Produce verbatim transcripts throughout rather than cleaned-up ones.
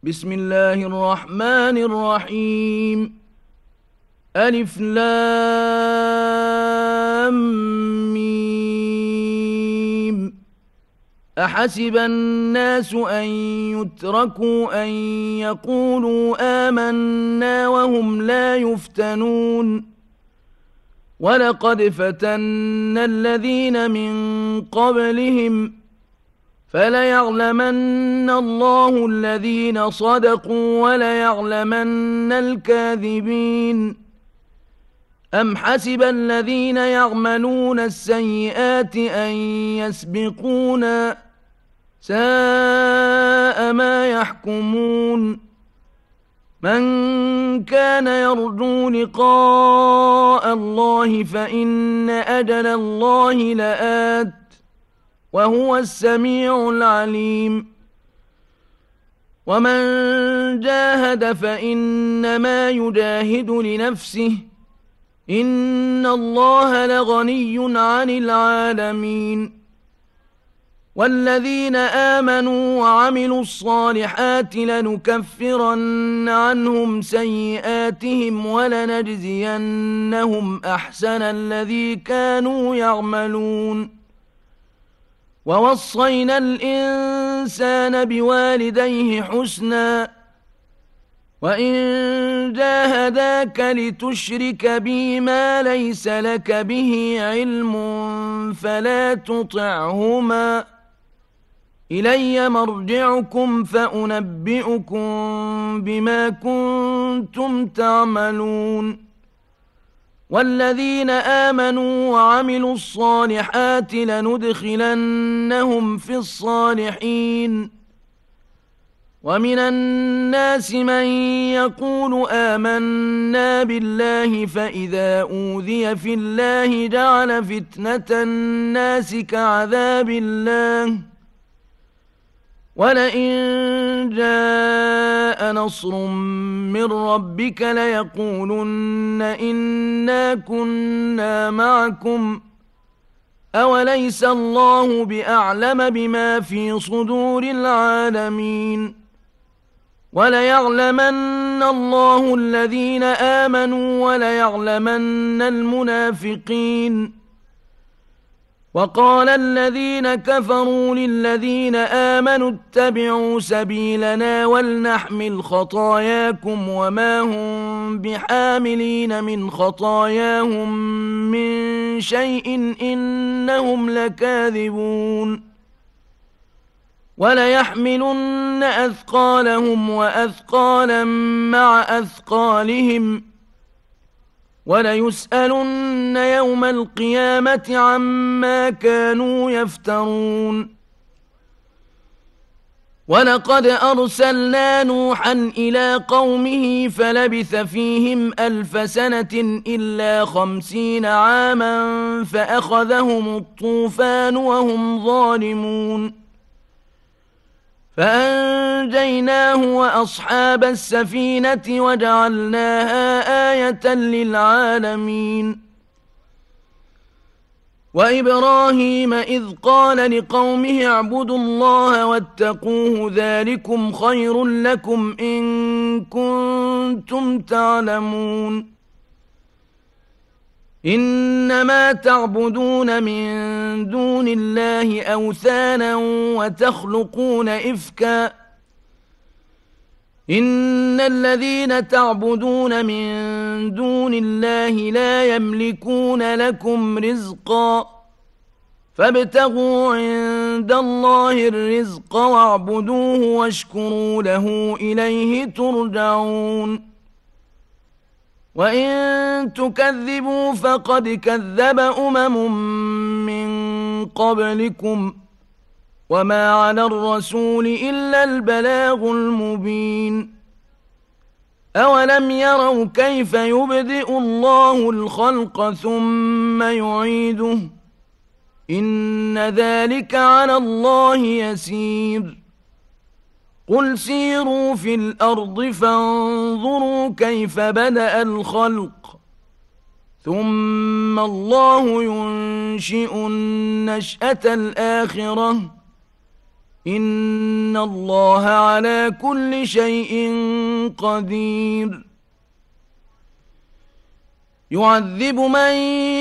بسم الله الرحمن الرحيم. ألف لام ميم. أحسب الناس أن يتركوا أن يقولوا آمنا وهم لا يفتنون. ولقد فتنا الذين من قبلهم فليعلمن الله الذين صدقوا وليعلمن الكاذبين. أم حسب الذين يعملون السيئات أن يسبقونا ساء ما يحكمون. من كان يرجو لقاء الله فإن أجل الله لآت وهو السميع العليم. ومن جاهد فإنما يجاهد لنفسه إن الله لغني عن العالمين. والذين آمنوا وعملوا الصالحات لنكفرن عنهم سيئاتهم ولنجزينهم أحسن الذي كانوا يعملون. ووصينا الإنسان بوالديه حسنا وإن جاهداك لتشرك بي ما ليس لك به علم فلا تطعهما إلي مرجعكم فأنبئكم بما كنتم تعملون. والذين آمنوا وعملوا الصالحات لندخلنهم في الصالحين. ومن الناس من يقول آمنا بالله فإذا أوذي في الله جعل فتنة الناس كعذاب الله ولئن جاء نصر من ربك ليقولن إنا كنا معكم أوليس الله بأعلم بما في صدور العالمين. وليعلمن الله الذين آمنوا وليعلمن المنافقين. وقال الذين كفروا للذين آمنوا اتبعوا سبيلنا ولنحمل خطاياكم وما هم بحاملين من خطاياهم من شيء إنهم لكاذبون. وليحملن أثقالهم وأثقالا مع أثقالهم وليسألن يوم القيامة عما كانوا يفترون. ولقد أرسلنا نوحا إلى قومه فلبث فيهم ألف سنة إلا خمسين عاما فأخذهم الطوفان وهم ظالمون فأنجيناه وأصحاب السفينة وجعلناها آية للعالمين. وإبراهيم إذ قال لقومه اعبدوا الله واتقوه ذلكم خير لكم إن كنتم تعلمون. إنما تعبدون من دون الله أوثانا وتخلقون إفكا إن الذين تعبدون من دون الله لا يملكون لكم رزقا فابتغوا عند الله الرزق واعبدوه واشكروا له إليه ترجعون. وإن تكذبوا فقد كذب أمم من قبلكم وما على الرسول إلا البلاغ المبين. أولم يروا كيف يبدئ الله الخلق ثم يعيده إن ذلك على الله يسير. قل سيروا في الأرض فانظروا كيف بدأ الخلق ثم الله ينشئ النشأة الآخرة إن الله على كل شيء قدير يعذب من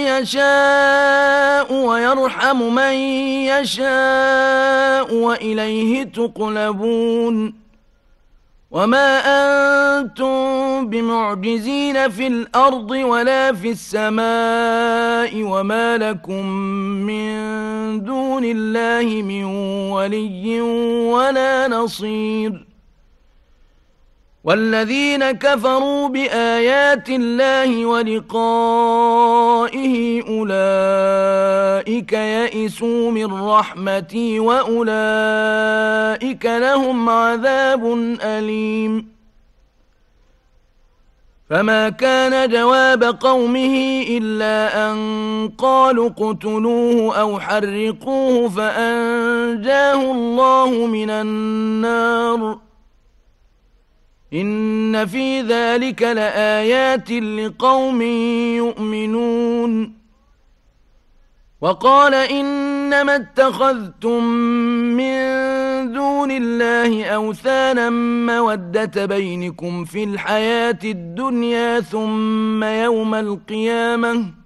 يشاء ويرحم من يشاء وإليه تقلبون وما أنتم بمعجزين في الأرض ولا في السماء وما لكم من دون الله من ولي ولا نصير والذين كفروا بآيات الله ولقائه أولئك يئسوا من رحمتي وأولئك لهم عذاب أليم فما كان جواب قومه إلا أن قالوا اقتلوه أو حرقوه فأنجاه الله من النار إن في ذلك لآيات لقوم يؤمنون وقال إنما اتخذتم من دون الله أوثانا مودة بينكم في الحياة الدنيا ثم يوم القيامة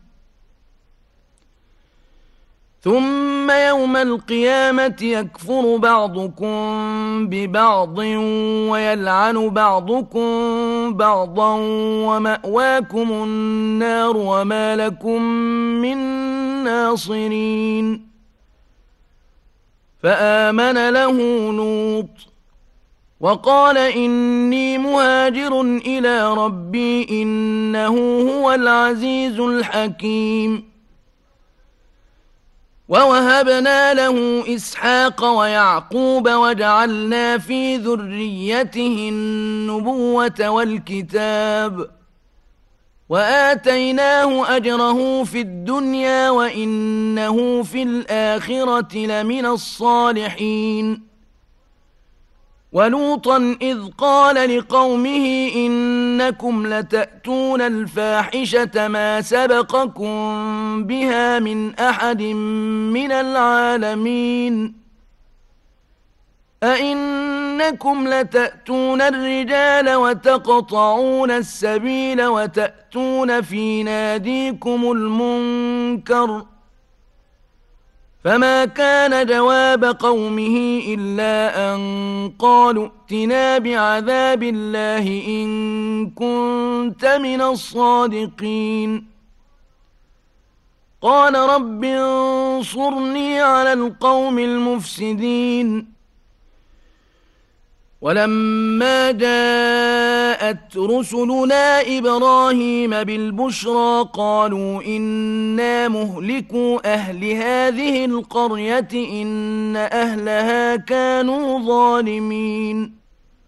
ثم يوم القيامة يكفر بعضكم ببعض ويلعن بعضكم بعضا ومأواكم النار وما لكم من ناصرين فآمن له لوط وقال إني مهاجر إلى ربي إنه هو العزيز الحكيم ووهبنا له إسحاق ويعقوب وجعلنا في ذريته النبوة والكتاب وآتيناه أجره في الدنيا وإنه في الآخرة لمن الصالحين ولوطا إذ قال لقومه إنكم لتأتون الفاحشة ما سبقكم بها من أحد من العالمين أئنكم لتأتون الرجال وتقطعون السبيل وتأتون في ناديكم المنكر فما كان جواب قومه إلا أن قالوا ائتنا بعذاب الله إن كنت من الصادقين قال رب انصرني على القوم المفسدين ولما جاءت رسلنا إبراهيم بالبشرى قالوا إنا مهلكوا أهل هذه القرية إن أهلها كانوا ظالمين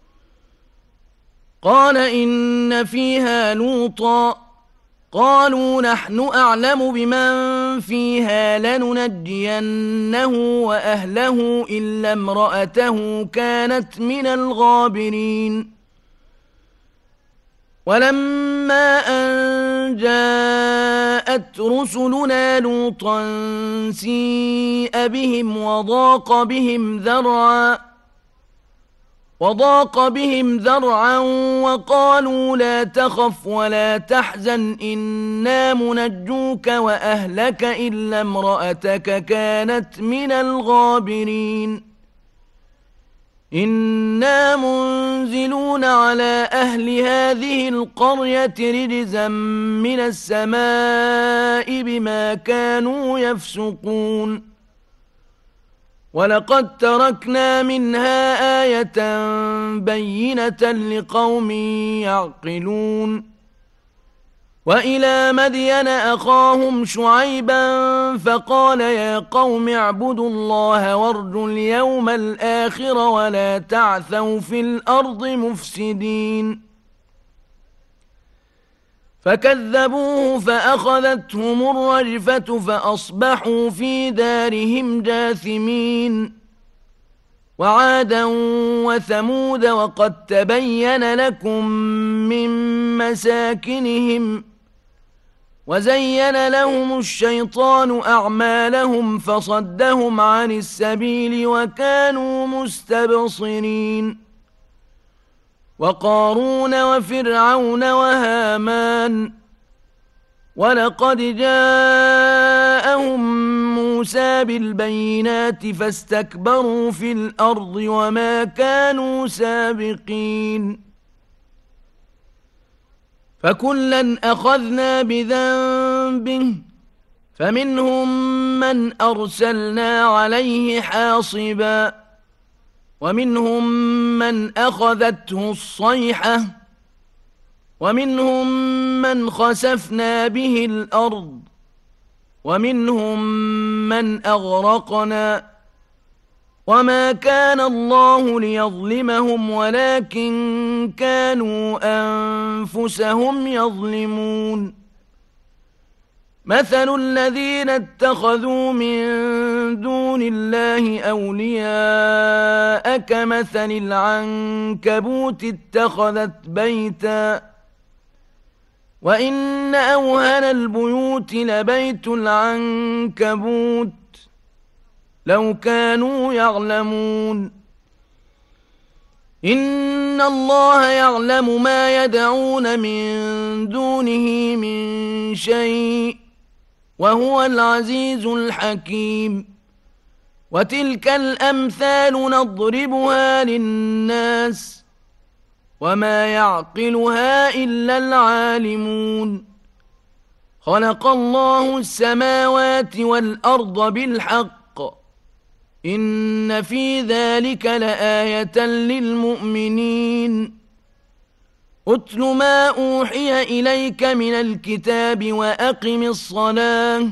قال إن فيها لوطا قالوا نحن أعلم بمن فيها لننجينه وأهله إلا امرأته كانت من الغابرين ولما أن جاءت رسلنا لوطا سيء بهم وضاق بهم ذرعا وضاق بهم ذرعا وقالوا لا تخف ولا تحزن إنا منجوك وأهلك إلا امرأتك كانت من الغابرين إنا منزلون على أهل هذه القرية رجزا من السماء بما كانوا يفسقون ولقد تركنا منها آية بينة لقوم يعقلون وإلى مدين أخاهم شعيبا فقال يا قوم اعبدوا الله وارجوا اليوم الآخر ولا تعثوا في الأرض مفسدين فكذبوه فأخذتهم الرجفة فأصبحوا في دارهم جاثمين وعادا وثمود وقد تبين لكم من مساكنهم وزين لهم الشيطان أعمالهم فصدهم عن السبيل وكانوا مستبصرين وقارون وفرعون وهامان ولقد جاءهم موسى بالبينات فاستكبروا في الأرض وما كانوا سابقين فكلا أخذنا بذنبه فمنهم من أرسلنا عليه حاصبا ومنهم من أخذته الصيحة ومنهم من خسفنا به الأرض ومنهم من أغرقنا وما كان الله ليظلمهم ولكن كانوا أنفسهم يظلمون مثل الذين اتخذوا من دون الله أولياء كمثل العنكبوت اتخذت بيتا وإن أوهن البيوت لبيت العنكبوت لو كانوا يعلمون إن الله يعلم ما يدعون من دونه من شيء وهو العزيز الحكيم وتلك الأمثال نضربها للناس وما يعقلها إلا العالمون خلق الله السماوات والأرض بالحق إن في ذلك لآية للمؤمنين أتل ما أوحي إليك من الكتاب وأقم الصلاة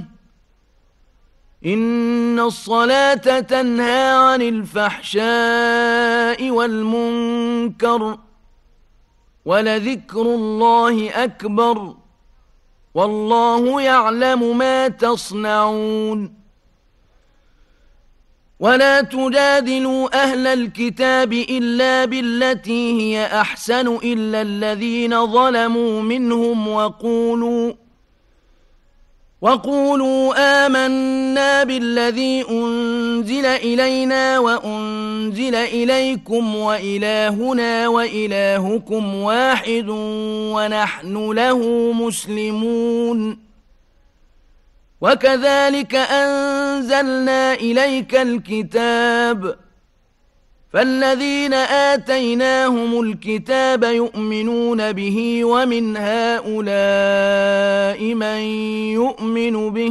إن الصلاة تنهى عن الفحشاء والمنكر ولذكر الله أكبر والله يعلم ما تصنعون ولا تجادلوا أهل الكتاب إلا بالتي هي أحسن إلا الذين ظلموا منهم وقولوا وقولوا آمنا بالذي أنزل إلينا وأنزل إليكم وإلهنا وإلهكم واحد ونحن له مسلمون وكذلك أنزلنا إليك الكتاب فالذين آتيناهم الكتاب يؤمنون به ومن هؤلاء من يؤمن به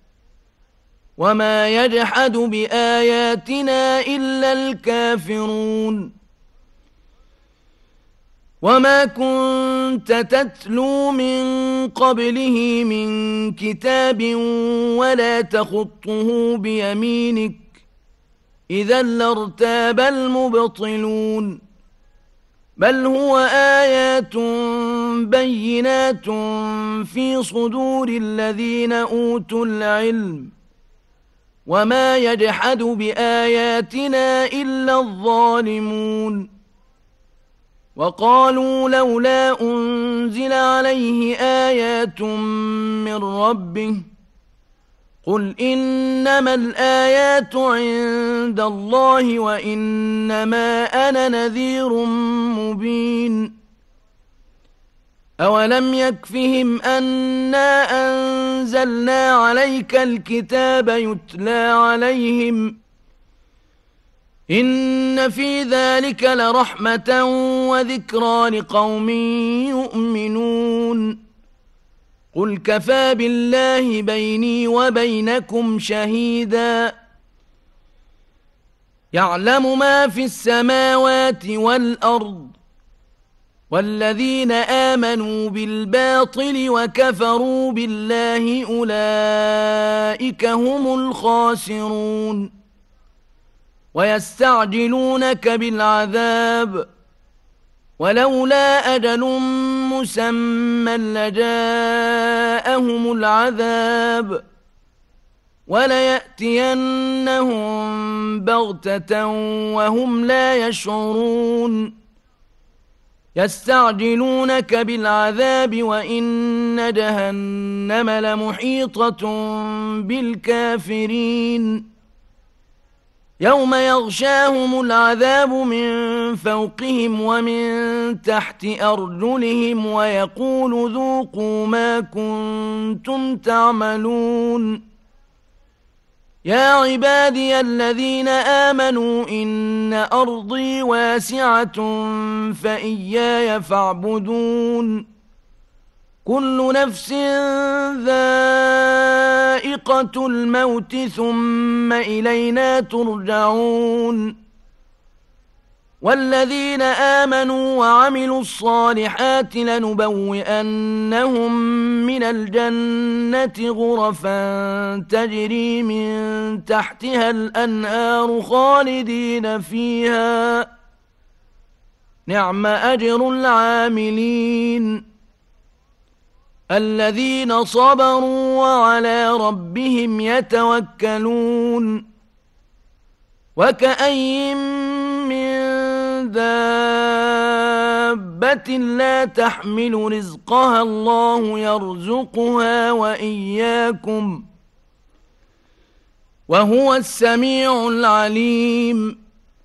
وما يجحد بآياتنا إلا الكافرون وما كنت تتلو من قبله من كتاب ولا تخطه بيمينك إذا لارتاب المبطلون بل هو آيات بينات في صدور الذين أوتوا العلم وما يجحد بآياتنا إلا الظالمون وقالوا لولا أنزل عليه آيات من ربه قل إنما الآيات عند الله وإنما أنا نذير مبين أولم يكفهم أنا أنزلنا عليك الكتاب يتلى عليهم إن في ذلك لرحمة وذكرى لقوم يؤمنون قل كفى بالله بيني وبينكم شهيدا يعلم ما في السماوات والأرض والذين آمنوا بالباطل وكفروا بالله أولئك هم الخاسرون ويستعجلونك بالعذاب ولولا أجل مسمى لجاءهم العذاب وليأتينهم بغتة وهم لا يشعرون يستعجلونك بالعذاب وإن جهنم لمحيطة بالكافرين يوم يغشاهم العذاب من فوقهم ومن تحت أرجلهم ويقول ذوقوا ما كنتم تعملون يا عبادي الذين آمنوا إن أرضي واسعة فإياي فاعبدون كل نفس ذائقة الموت ثم إلينا ترجعون والذين آمنوا وعملوا الصالحات لنبوئنهم من الجنة غرفا تجري من تحتها الأنهار خالدين فيها نعم أجر العاملين الذين صبروا وعلى ربهم يتوكلون وكأين من دابة لا تحمل رزقها الله يرزقها وإياكم وهو السميع العليم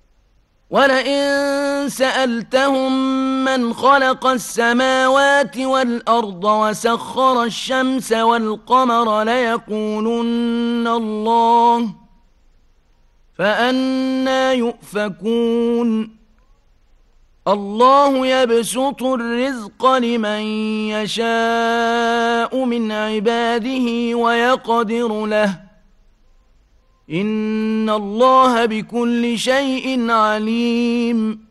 ولئن سألتهم من خلق السماوات والأرض وسخر الشمس والقمر ليقولن الله فأنى يؤفكون الله يبسط الرزق لمن يشاء من عباده ويقدر له إن الله بكل شيء عليم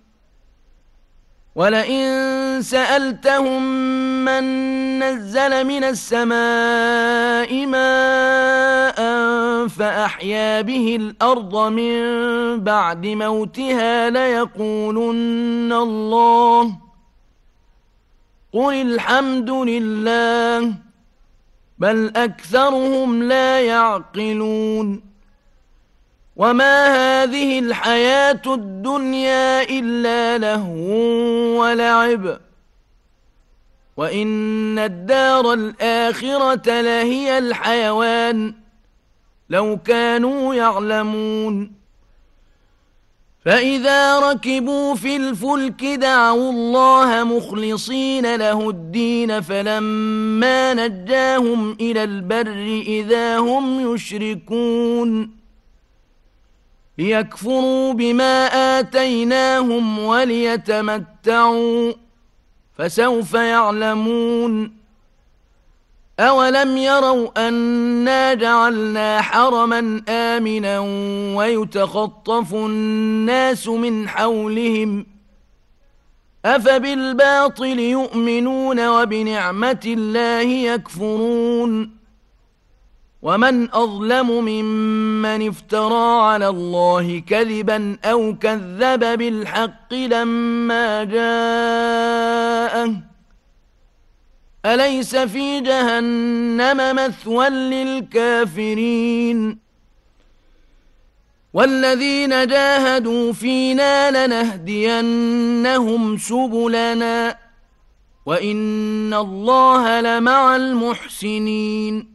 ولئن سألتهم من نزل من السماء ماء فأحيا به الأرض من بعد موتها ليقولن الله قل الحمد لله بل أكثرهم لا يعقلون وما هذه الحياة الدنيا إلا لهو ولعب وإن الدار الآخرة لهي الحيوان لو كانوا يعلمون فإذا ركبوا في الفلك دعوا الله مخلصين له الدين فلما نجاهم إلى البر إذا هم يشركون ليكفروا بما آتيناهم وليتمتعوا فسوف يعلمون أولم يروا أنا جعلنا حرما آمنا ويتخطف الناس من حولهم أفبالباطل يؤمنون وبنعمة الله يكفرون ومن أظلم ممن افترى على الله كذبا أو كذب بالحق لما جاءه أليس في جهنم مثوى للكافرين والذين جاهدوا فينا لنهدينهم سبلنا وإن الله لمع المحسنين